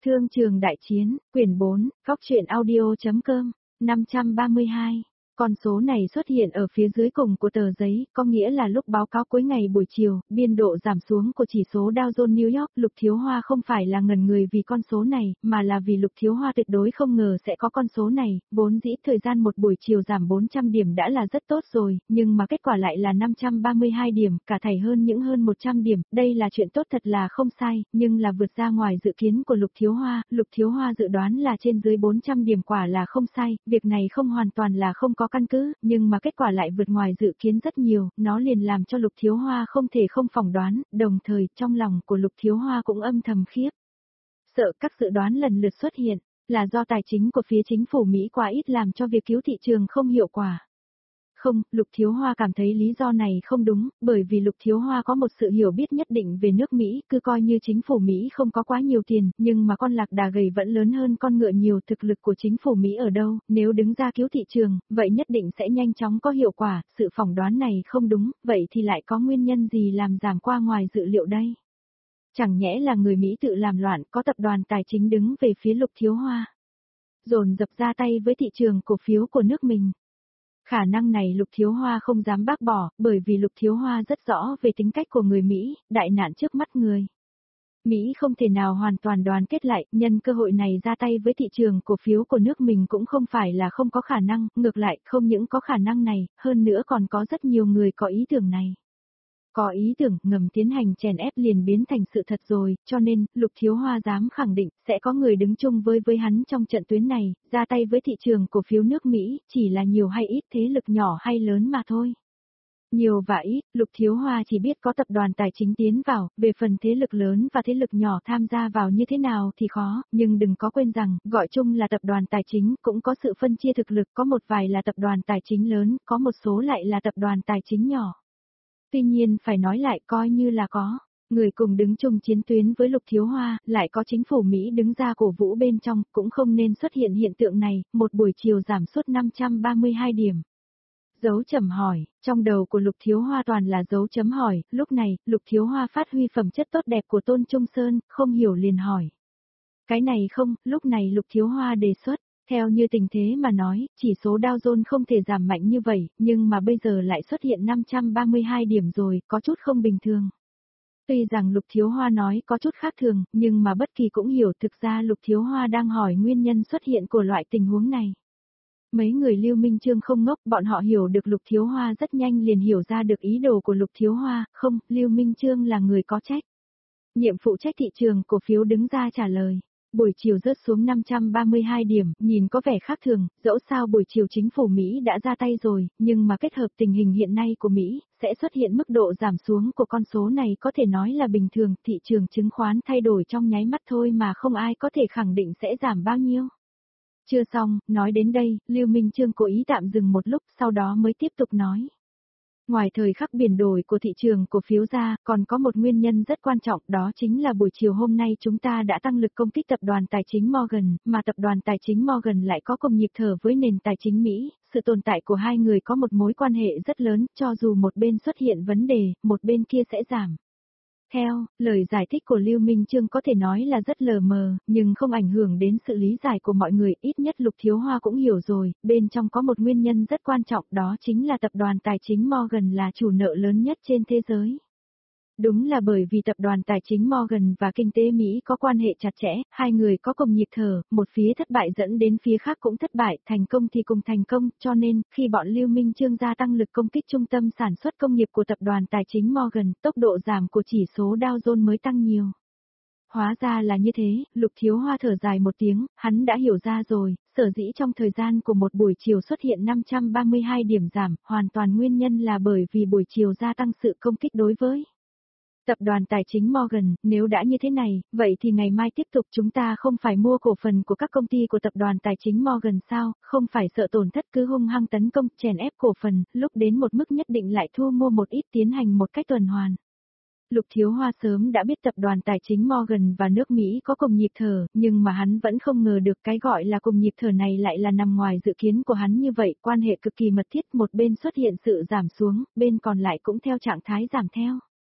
Thương trường đại chiến, quyển 4, góc truyện audio.com, 532. Con số này xuất hiện ở phía dưới cùng của tờ giấy, có nghĩa là lúc báo cáo cuối ngày buổi chiều, biên độ giảm xuống của chỉ số Dow Jones New York. Lục Thiếu Hoa không phải là ngẩn người vì con số này, mà là vì Lục Thiếu Hoa tuyệt đối không ngờ sẽ có con số này, vốn dĩ thời gian một buổi chiều giảm 400 điểm đã là rất tốt rồi, nhưng mà kết quả lại là 532 điểm, cả thảy hơn 100 điểm, đây là chuyện tốt thật là không sai, nhưng là vượt ra ngoài dự kiến của Lục Thiếu Hoa. Lục Thiếu Hoa dự đoán là trên dưới 400 điểm quả là không sai, việc này không hoàn toàn là không có căn cứ, nhưng mà kết quả lại vượt ngoài dự kiến rất nhiều, nó liền làm cho Lục Thiếu Hoa không thể không phỏng đoán, đồng thời trong lòng của Lục Thiếu Hoa cũng âm thầm khiếp sợ các dự đoán lần lượt xuất hiện, là do tài chính của phía chính phủ Mỹ quá ít làm cho việc cứu thị trường không hiệu quả. Không, Lục Thiếu Hoa cảm thấy lý do này không đúng, bởi vì Lục Thiếu Hoa có một sự hiểu biết nhất định về nước Mỹ, cứ coi như chính phủ Mỹ không có quá nhiều tiền, nhưng mà con lạc đà gầy vẫn lớn hơn con ngựa nhiều. Thực lực của chính phủ Mỹ ở đâu, nếu đứng ra cứu thị trường, vậy nhất định sẽ nhanh chóng có hiệu quả, sự phỏng đoán này không đúng, vậy thì lại có nguyên nhân gì làm giảm qua ngoài dự liệu đây? Chẳng nhẽ là người Mỹ tự làm loạn, có tập đoàn tài chính đứng về phía Lục Thiếu Hoa, dồn dập ra tay với thị trường cổ phiếu của nước mình. Khả năng này Lục Thiếu Hoa không dám bác bỏ, bởi vì Lục Thiếu Hoa rất rõ về tính cách của người Mỹ, đại nạn trước mắt người Mỹ không thể nào hoàn toàn đoàn kết lại, nhân cơ hội này ra tay với thị trường cổ phiếu của nước mình cũng không phải là không có khả năng, ngược lại, không những có khả năng này, hơn nữa còn có rất nhiều người có ý tưởng này. Có ý tưởng ngầm tiến hành chèn ép liền biến thành sự thật rồi, cho nên, Lục Thiếu Hoa dám khẳng định, sẽ có người đứng chung với hắn trong trận tuyến này, ra tay với thị trường cổ phiếu nước Mỹ, chỉ là nhiều hay ít, thế lực nhỏ hay lớn mà thôi. Nhiều và ít, Lục Thiếu Hoa chỉ biết có tập đoàn tài chính tiến vào, về phần thế lực lớn và thế lực nhỏ tham gia vào như thế nào thì khó, nhưng đừng có quên rằng, gọi chung là tập đoàn tài chính, cũng có sự phân chia thực lực, có một vài là tập đoàn tài chính lớn, có một số lại là tập đoàn tài chính nhỏ. Tuy nhiên phải nói lại coi như là có người cùng đứng chung chiến tuyến với Lục Thiếu Hoa, lại có chính phủ Mỹ đứng ra cổ vũ bên trong, cũng không nên xuất hiện hiện tượng này, một buổi chiều giảm suốt 532 điểm. Dấu chấm hỏi, trong đầu của Lục Thiếu Hoa toàn là dấu chấm hỏi, lúc này, Lục Thiếu Hoa phát huy phẩm chất tốt đẹp của Tôn Trung Sơn, không hiểu liền hỏi. Cái này không, lúc này Lục Thiếu Hoa đề xuất. Theo như tình thế mà nói, chỉ số Dow Jones không thể giảm mạnh như vậy, nhưng mà bây giờ lại xuất hiện 532 điểm rồi, có chút không bình thường. Tuy rằng Lục Thiếu Hoa nói có chút khác thường, nhưng mà bất kỳ cũng hiểu thực ra Lục Thiếu Hoa đang hỏi nguyên nhân xuất hiện của loại tình huống này. Mấy người Lưu Minh Chương không ngốc, bọn họ hiểu được Lục Thiếu Hoa rất nhanh liền hiểu ra được ý đồ của Lục Thiếu Hoa, không, Lưu Minh Chương là người có trách nhiệm phụ trách thị trường cổ phiếu đứng ra trả lời. Buổi chiều rớt xuống 532 điểm, nhìn có vẻ khác thường, dẫu sao buổi chiều chính phủ Mỹ đã ra tay rồi, nhưng mà kết hợp tình hình hiện nay của Mỹ, sẽ xuất hiện mức độ giảm xuống của con số này có thể nói là bình thường, thị trường chứng khoán thay đổi trong nháy mắt thôi mà không ai có thể khẳng định sẽ giảm bao nhiêu. Chưa xong, nói đến đây, Lưu Minh Chương cố ý tạm dừng một lúc, sau đó mới tiếp tục nói. Ngoài thời khắc biến đổi của thị trường cổ phiếu ra, còn có một nguyên nhân rất quan trọng, đó chính là buổi chiều hôm nay chúng ta đã tăng lực công kích tập đoàn tài chính Morgan, mà tập đoàn tài chính Morgan lại có cùng nhịp thở với nền tài chính Mỹ, sự tồn tại của hai người có một mối quan hệ rất lớn, cho dù một bên xuất hiện vấn đề, một bên kia sẽ giảm. Theo lời giải thích của Lưu Minh Chương có thể nói là rất lờ mờ, nhưng không ảnh hưởng đến sự lý giải của mọi người, ít nhất Lục Thiếu Hoa cũng hiểu rồi, bên trong có một nguyên nhân rất quan trọng, đó chính là tập đoàn tài chính Morgan là chủ nợ lớn nhất trên thế giới. Đúng là bởi vì tập đoàn tài chính Morgan và kinh tế Mỹ có quan hệ chặt chẽ, hai người có cùng nhịp thở, một phía thất bại dẫn đến phía khác cũng thất bại, thành công thì cùng thành công, cho nên, khi bọn Lưu Minh Chương gia tăng lực công kích trung tâm sản xuất công nghiệp của tập đoàn tài chính Morgan, tốc độ giảm của chỉ số Dow Jones mới tăng nhiều. Hóa ra là như thế, Lục Thiếu Hoa thở dài một tiếng, hắn đã hiểu ra rồi, sở dĩ trong thời gian của một buổi chiều xuất hiện 532 điểm giảm, hoàn toàn nguyên nhân là bởi vì buổi chiều gia tăng sự công kích đối với tập đoàn tài chính Morgan. Nếu đã như thế này, vậy thì ngày mai tiếp tục chúng ta không phải mua cổ phần của các công ty của tập đoàn tài chính Morgan sao, không phải sợ tổn thất cứ hung hăng tấn công, chèn ép cổ phần, lúc đến một mức nhất định lại thu mua một ít tiến hành một cách tuần hoàn. Lục Thiếu Hoa sớm đã biết tập đoàn tài chính Morgan và nước Mỹ có cùng nhịp thở, nhưng mà hắn vẫn không ngờ được cái gọi là cùng nhịp thở này lại là nằm ngoài dự kiến của hắn như vậy, quan hệ cực kỳ mật thiết, một bên xuất hiện sự giảm xuống, bên còn lại cũng theo trạng thái giảm theo.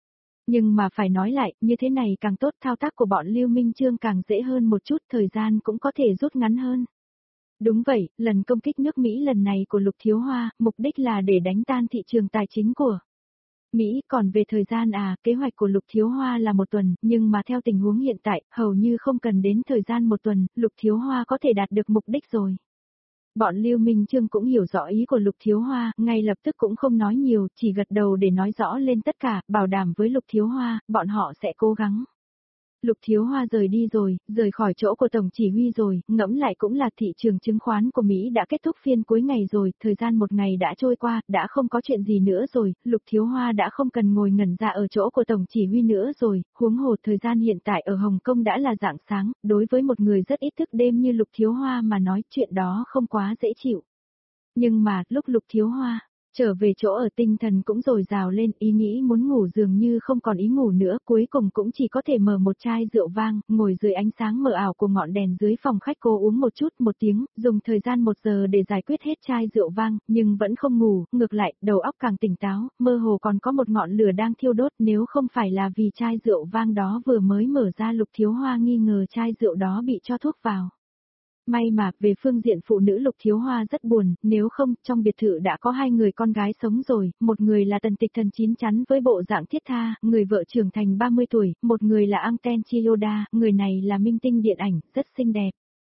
Nhưng mà phải nói lại, như thế này càng tốt, thao tác của bọn Lưu Minh Chương càng dễ hơn một chút, thời gian cũng có thể rút ngắn hơn. Đúng vậy, lần công kích nước Mỹ lần này của Lục Thiếu Hoa, mục đích là để đánh tan thị trường tài chính của Mỹ. Còn về thời gian kế hoạch của Lục Thiếu Hoa là 1 tuần, nhưng mà theo tình huống hiện tại, hầu như không cần đến thời gian 1 tuần, Lục Thiếu Hoa có thể đạt được mục đích rồi. Bọn Lưu Minh Chương cũng hiểu rõ ý của Lục Thiếu Hoa, ngay lập tức cũng không nói nhiều, chỉ gật đầu để nói rõ lên tất cả, bảo đảm với Lục Thiếu Hoa, bọn họ sẽ cố gắng. Lục Thiếu Hoa rời đi rồi, rời khỏi chỗ của Tổng Chỉ huy rồi, ngẫm lại cũng là thị trường chứng khoán của Mỹ đã kết thúc phiên cuối ngày rồi, thời gian 1 ngày đã trôi qua, đã không có chuyện gì nữa rồi, Lục Thiếu Hoa đã không cần ngồi ngẩn ra ở chỗ của Tổng Chỉ huy nữa rồi, huống hồ thời gian hiện tại ở Hồng Kông đã là rạng sáng, đối với một người rất ít thức đêm như Lục Thiếu Hoa mà nói chuyện đó không quá dễ chịu. Nhưng mà, lúc Lục Thiếu Hoa trở về chỗ ở tinh thần cũng dồi dào lên, ý nghĩ muốn ngủ dường như không còn ý ngủ nữa, cuối cùng cũng chỉ có thể mở một chai rượu vang, ngồi dưới ánh sáng mờ ảo của ngọn đèn dưới phòng khách cô uống một tiếng, dùng thời gian 1 giờ để giải quyết hết chai rượu vang, nhưng vẫn không ngủ, ngược lại, đầu óc càng tỉnh táo, mơ hồ còn có một ngọn lửa đang thiêu đốt, nếu không phải là vì chai rượu vang đó vừa mới mở ra, Lục Thiếu Hoa nghi ngờ chai rượu đó bị cho thuốc vào. May mà, về phương diện phụ nữ Lục Thiếu Hoa rất buồn, nếu không, trong biệt thự đã có 2 người con gái sống rồi, một người là Tần Tịch Thần chín chắn với bộ dạng thiết tha, người vợ trưởng thành 30 tuổi, một người là Angten Chiyoda, người này là minh tinh điện ảnh, rất xinh đẹp.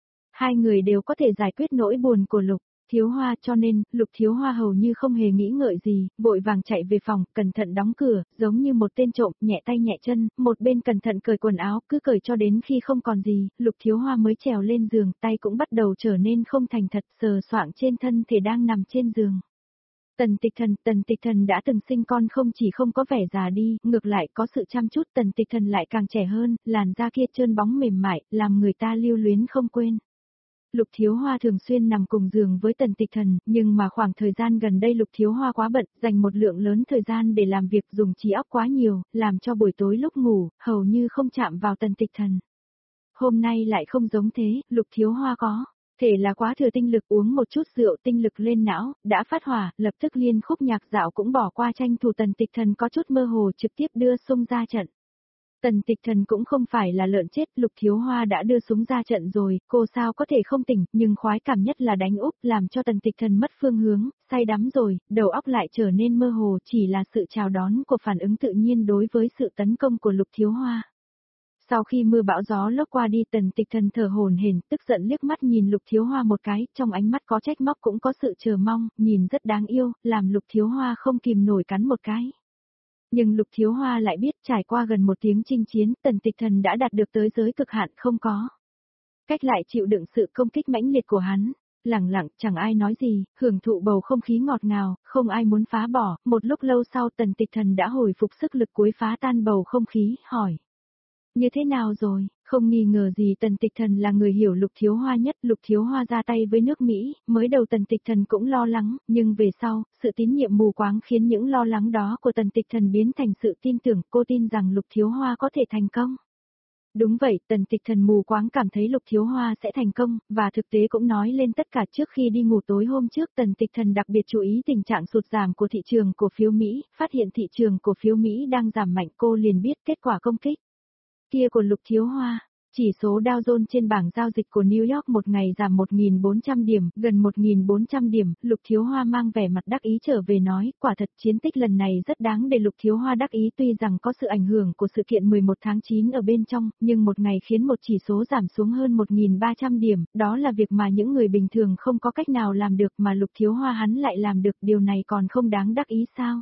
2 người đều có thể giải quyết nỗi buồn của Lục Thiếu Hoa, cho nên, Lục Thiếu Hoa hầu như không hề nghĩ ngợi gì, vội vàng chạy về phòng, cẩn thận đóng cửa, giống như một tên trộm, nhẹ tay nhẹ chân, một bên cẩn thận cởi quần áo, cứ cởi cho đến khi không còn gì, Lục Thiếu Hoa mới trèo lên giường, tay cũng bắt đầu trở nên không thành thật, sờ soạng trên thân thể đang nằm trên giường. Tần Tịch Thần đã từng sinh con không chỉ không có vẻ già đi, ngược lại có sự chăm chút, Tần Tịch Thần lại càng trẻ hơn, làn da kia trơn bóng mềm mại, làm người ta lưu luyến không quên. Lục Thiếu Hoa thường xuyên nằm cùng giường với Tần Tịch Thần, nhưng mà khoảng thời gian gần đây Lục Thiếu Hoa quá bận, dành một lượng lớn thời gian để làm việc, dùng trí óc quá nhiều, làm cho buổi tối lúc ngủ, hầu như không chạm vào Tần Tịch Thần. Hôm nay lại không giống thế, Lục Thiếu Hoa có thể là quá thừa tinh lực, uống một chút rượu tinh lực lên não, đã phát hỏa, lập tức liên khúc nhạc dạo cũng bỏ qua, tranh thủ Tần Tịch Thần có chút mơ hồ trực tiếp đưa xung ra trận. Tần Tịch Thần cũng không phải là lợn chết, Lục Thiếu Hoa đã đưa súng ra trận rồi, cô sao có thể không tỉnh, nhưng khoái cảm nhất là đánh úp, làm cho Tần Tịch Thần mất phương hướng, say đắm rồi, đầu óc lại trở nên mơ hồ, chỉ là sự chào đón của phản ứng tự nhiên đối với sự tấn công của Lục Thiếu Hoa. Sau khi mưa bão gió lốc qua đi, Tần Tịch Thần thở hổn hển, tức giận liếc mắt nhìn Lục Thiếu Hoa một cái, trong ánh mắt có trách móc cũng có sự chờ mong, nhìn rất đáng yêu, làm Lục Thiếu Hoa không kìm nổi cắn một cái. Nhưng Lục Thiếu Hoa lại biết trải qua gần 1 tiếng chinh chiến, Tần Tịch Thần đã đạt được tới giới cực hạn, không có cách lại chịu đựng sự công kích mãnh liệt của hắn. Lẳng lặng, chẳng ai nói gì, hưởng thụ bầu không khí ngọt ngào, không ai muốn phá bỏ, một lúc lâu sau Tần Tịch Thần đã hồi phục sức lực cuối phá tan bầu không khí, hỏi. Như thế nào rồi? Không nghi ngờ gì Tần Tịch Thần là người hiểu Lục Thiếu Hoa nhất, Lục Thiếu Hoa ra tay với nước Mỹ, mới đầu Tần Tịch Thần cũng lo lắng, nhưng về sau, sự tín nhiệm mù quáng khiến những lo lắng đó của Tần Tịch Thần biến thành sự tin tưởng, cô tin rằng Lục Thiếu Hoa có thể thành công. Đúng vậy, Tần Tịch Thần mù quáng cảm thấy Lục Thiếu Hoa sẽ thành công, và thực tế cũng nói lên tất cả. Trước khi đi ngủ tối hôm trước, Tần Tịch Thần đặc biệt chú ý tình trạng sụt giảm của thị trường cổ phiếu Mỹ, phát hiện thị trường cổ phiếu Mỹ đang giảm mạnh, cô liền biết kết quả công kích kia của Lục Thiếu Hoa. Chỉ số Dow Jones trên bảng giao dịch của New York một ngày giảm 1.400 điểm, gần 1.400 điểm, Lục Thiếu Hoa mang vẻ mặt đắc ý trở về nói, quả thật chiến tích lần này rất đáng để Lục Thiếu Hoa đắc ý, tuy rằng có sự ảnh hưởng của sự kiện 11 tháng 9 ở bên trong, nhưng một ngày khiến một chỉ số giảm xuống hơn 1.300 điểm, đó là việc mà những người bình thường không có cách nào làm được mà Lục Thiếu Hoa hắn lại làm được, điều này còn không đáng đắc ý sao?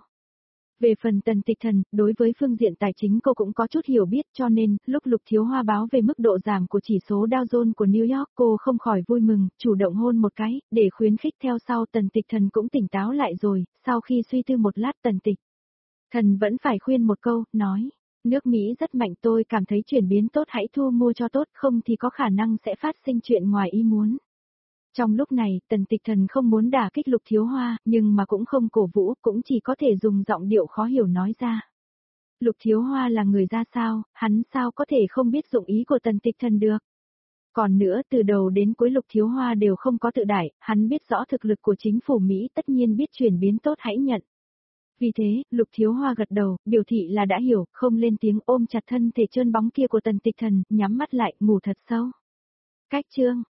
Về phần Tần Tịch Thần, đối với phương diện tài chính cô cũng có chút hiểu biết, cho nên, lúc Lục Thiếu Hoa báo về mức độ giảm của chỉ số Dow Jones của New York, cô không khỏi vui mừng, chủ động hôn một cái, để khuyến khích. Theo sau Tần Tịch Thần cũng tỉnh táo lại rồi, sau khi suy tư một lát Tần Tịch Thần vẫn phải khuyên một câu, nói, nước Mỹ rất mạnh, tôi cảm thấy chuyển biến tốt, hãy thu mua cho tốt, không thì có khả năng sẽ phát sinh chuyện ngoài ý muốn. Trong lúc này, Tần Tịch Thần không muốn đả kích Lục Thiếu Hoa, nhưng mà cũng không cổ vũ, cũng chỉ có thể dùng giọng điệu khó hiểu nói ra. Lục Thiếu Hoa là người ra sao, hắn sao có thể không biết dụng ý của Tần Tịch Thần được. Còn nữa, từ đầu đến cuối Lục Thiếu Hoa đều không có tự đại, hắn biết rõ thực lực của chính phủ Mỹ, tất nhiên biết chuyển biến tốt hãy nhận. Vì thế, Lục Thiếu Hoa gật đầu, biểu thị là đã hiểu, không lên tiếng ôm chặt thân thể trơn bóng kia của Tần Tịch Thần, nhắm mắt lại, ngủ thật sâu. Cách chương